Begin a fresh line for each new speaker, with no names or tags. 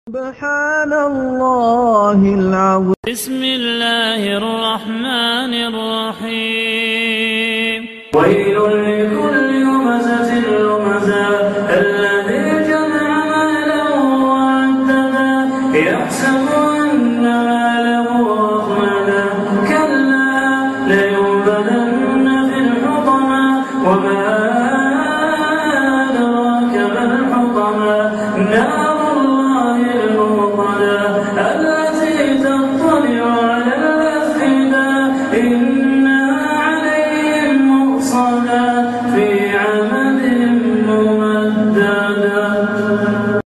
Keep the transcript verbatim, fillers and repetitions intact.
سبحان الله العظيم.
بسم الله الرحمن الرحيم.
ويل لكل همزة لمزة الذي جمع ماله وعدده يحسب أن ماله أخلده كلا لينبذن في الحطمة وما